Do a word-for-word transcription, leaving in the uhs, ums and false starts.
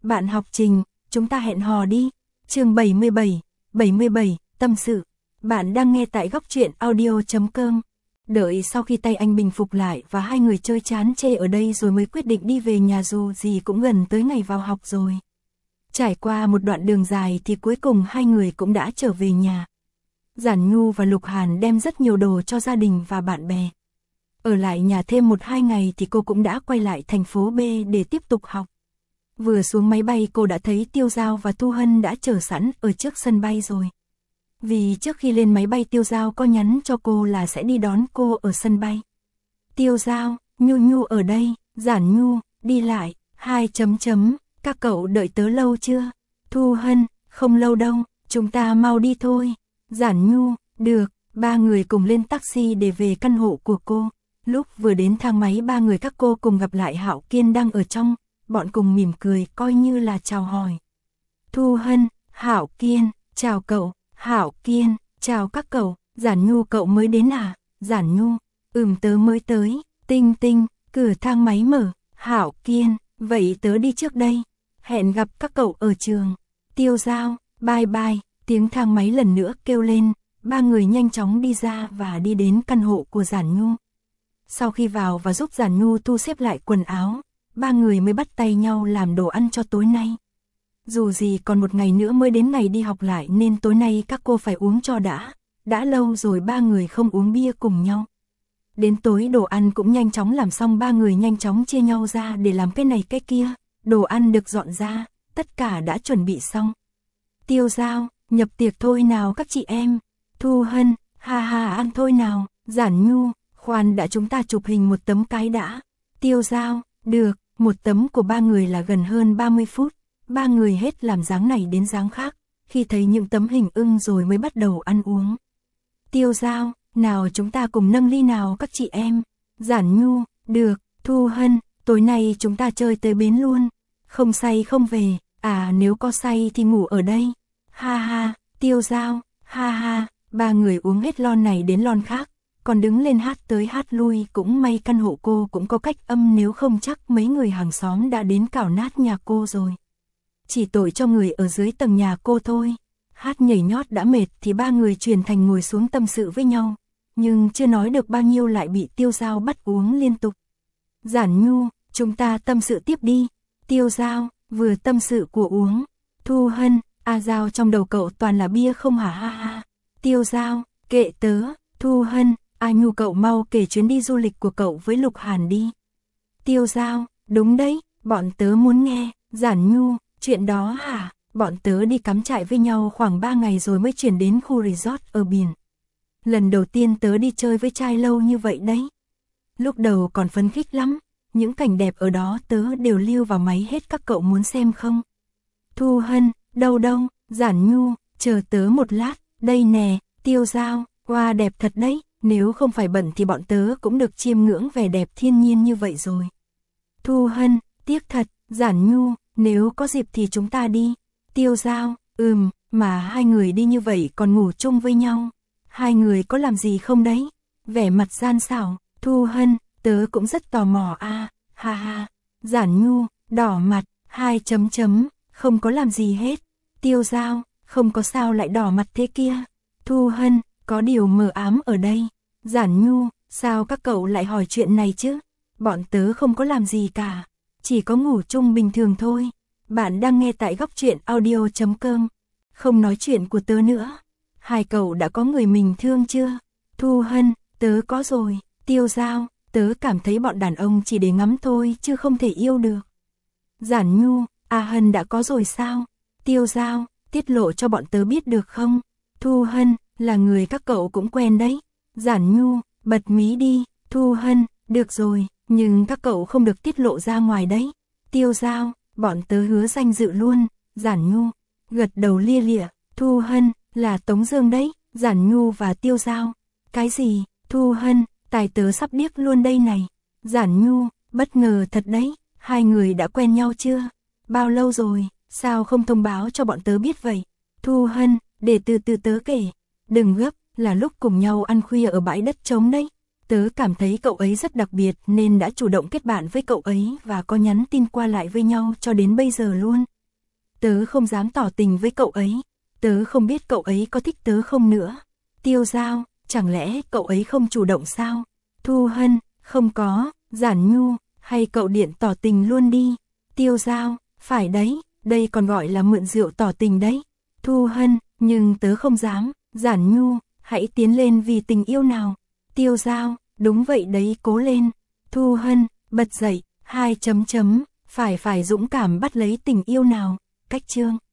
Bạn học Trình, chúng ta hẹn hò đi. Chương bảy mươi bảy, bảy mươi bảy, tâm sự. Bạn đang nghe tại góc truyện audio chấm com. Đợi sau khi tay anh bình phục lại và hai người chơi chán chê ở đây rồi mới quyết định đi về nhà, dù gì cũng gần tới ngày vào học rồi. Trải qua một đoạn đường dài thì cuối cùng hai người cũng đã trở về nhà. Giản Nhu và Lục Hàn đem rất nhiều đồ cho gia đình và bạn bè. Ở lại nhà thêm một hai ngày thì cô cũng đã quay lại thành phố B để tiếp tục học. Vừa xuống máy bay cô đã thấy Tiêu Giao và Thu Hân đã chờ sẵn ở trước sân bay rồi. Vì trước khi lên máy bay Tiêu Giao có nhắn cho cô là sẽ đi đón cô ở sân bay. Tiêu Giao, Nhu Nhu ở đây, Giản Nhu, đi lại, hai chấm chấm, các cậu đợi tớ lâu chưa? Thu Hân, không lâu đâu, chúng ta mau đi thôi. Giản Nhu, được, ba người cùng lên taxi để về căn hộ của cô. Lúc vừa đến thang máy ba người các cô cùng gặp lại Hạo Kiên đang ở trong, bọn cùng mỉm cười coi như là chào hỏi. Thu Hân, Hạo Kiên, chào cậu. Hạo Kiên, chào các cậu. Giản Nhu, cậu mới đến à? Giản Nhu, ừm tớ mới tới. Tinh Tinh, cửa thang máy mở. Hạo Kiên, vậy tớ đi trước đây. Hẹn gặp các cậu ở trường. Tiêu Giao, bye bye. Tiếng thang máy lần nữa kêu lên, ba người nhanh chóng đi ra và đi đến căn hộ của Giản Nhu. Sau khi vào và giúp Giản Nhu thu xếp lại quần áo, ba người mới bắt tay nhau làm đồ ăn cho tối nay. Dù gì còn một ngày nữa mới đến ngày đi học lại nên tối nay các cô phải uống cho đã. Đã lâu rồi ba người không uống bia cùng nhau. Đến tối đồ ăn cũng nhanh chóng làm xong, ba người nhanh chóng chia nhau ra để làm cái này cái kia. Đồ ăn được dọn ra, tất cả đã chuẩn bị xong. Tiêu Giao, nhập tiệc thôi nào các chị em. Thu Hân, ha ha ăn thôi nào. Giản Nhu, khoan đã, chúng ta chụp hình một tấm cái đã. Tiêu Giao, được, một tấm của ba người là gần hơn ba mươi phút. Ba người hết làm dáng này đến dáng khác, khi thấy những tấm hình ưng rồi mới bắt đầu ăn uống. Tiêu Giao, nào chúng ta cùng nâng ly nào các chị em. Giản Nhu, được. Thu Hân, tối nay chúng ta chơi tới bến luôn. Không say không về, à nếu có say thì ngủ ở đây. Ha ha. Tiêu Giao, ha ha. Ba người uống hết lon này đến lon khác, còn đứng lên hát tới hát lui. Cũng may căn hộ cô cũng có cách âm, nếu không chắc mấy người hàng xóm đã đến cào nát nhà cô rồi. Chỉ tội cho người ở dưới tầng nhà cô thôi. Hát nhảy nhót đã mệt thì ba người chuyển thành ngồi xuống tâm sự với nhau. Nhưng chưa nói được bao nhiêu lại bị Tiêu Giao bắt uống liên tục. Giản Nhu, chúng ta tâm sự tiếp đi. Tiêu Giao, vừa tâm sự của uống. Thu Hân, a Giao trong đầu cậu toàn là bia không hả? Ha ha. Tiêu Giao, kệ tớ. Thu Hân, a Nhu cậu mau kể chuyến đi du lịch của cậu với Lục Hàn đi. Tiêu Giao, đúng đấy, bọn tớ muốn nghe. Giản Nhu, chuyện đó hả? Bọn tớ đi cắm trại với nhau khoảng ba ngày rồi mới chuyển đến khu resort ở biển. Lần đầu tiên tớ đi chơi với trai lâu như vậy đấy. Lúc đầu còn phấn khích lắm, những cảnh đẹp ở đó tớ đều lưu vào máy hết, các cậu muốn xem không? Thu Hân, đâu đâu? Giản Nhu, chờ tớ một lát, đây nè. Tiêu Giao, wow đẹp thật đấy, nếu không phải bận thì bọn tớ cũng được chiêm ngưỡng vẻ đẹp thiên nhiên như vậy rồi. Thu Hân, tiếc thật. Giản Nhu, nếu có dịp thì chúng ta đi. Tiêu Giao, ừm, mà hai người đi như vậy còn ngủ chung với nhau. Hai người có làm gì không đấy? Vẻ mặt gian xảo. Thu Hân, tớ cũng rất tò mò a. Ha ha. Giản Nhu, đỏ mặt, hai chấm chấm, không có làm gì hết. Tiêu Giao, không có sao lại đỏ mặt thế kia. Thu Hân, có điều mờ ám ở đây. Giản Nhu, sao các cậu lại hỏi chuyện này chứ? Bọn tớ không có làm gì cả, chỉ có ngủ chung bình thường thôi. Bạn đang nghe tại góc truyện audio chấm com. Không nói chuyện của tớ nữa. Hai cậu đã có người mình thương chưa? Thu Hân, tớ có rồi. Tiêu Giao, tớ cảm thấy bọn đàn ông chỉ để ngắm thôi chứ không thể yêu được. Giản Nhu, A Hân đã có rồi sao? Tiêu Giao, tiết lộ cho bọn tớ biết được không? Thu Hân, là người các cậu cũng quen đấy. Giản Nhu, bật mí đi. Thu Hân, được rồi, nhưng các cậu không được tiết lộ ra ngoài đấy. Tiêu Giao, bọn tớ hứa danh dự luôn. Giản Nhu, gật đầu lia lịa. Thu Hân, là Tống Dương đấy. Giản Nhu và Tiêu Giao, cái gì? Thu Hân, tài tớ sắp điếc luôn đây này. Giản Nhu, bất ngờ thật đấy. Hai người đã quen nhau chưa? Bao lâu rồi? Sao không thông báo cho bọn tớ biết vậy? Thu Hân, để từ từ tớ kể. Đừng gấp, là lúc cùng nhau ăn khuya ở bãi đất trống đấy. Tớ cảm thấy cậu ấy rất đặc biệt nên đã chủ động kết bạn với cậu ấy và có nhắn tin qua lại với nhau cho đến bây giờ luôn. Tớ không dám tỏ tình với cậu ấy. Tớ không biết cậu ấy có thích tớ không nữa. Tiêu Giao, chẳng lẽ cậu ấy không chủ động sao? Thu Hân, không có. Giản Nhu, hay cậu điện tỏ tình luôn đi. Tiêu Giao, phải đấy, đây còn gọi là mượn rượu tỏ tình đấy. Thu Hân, nhưng tớ không dám. Giản Nhu, hãy tiến lên vì tình yêu nào. Tiêu Giao, đúng vậy đấy, cố lên. Thu Hân, bật dậy, hai chấm chấm, phải phải dũng cảm bắt lấy tình yêu nào. Cách chương.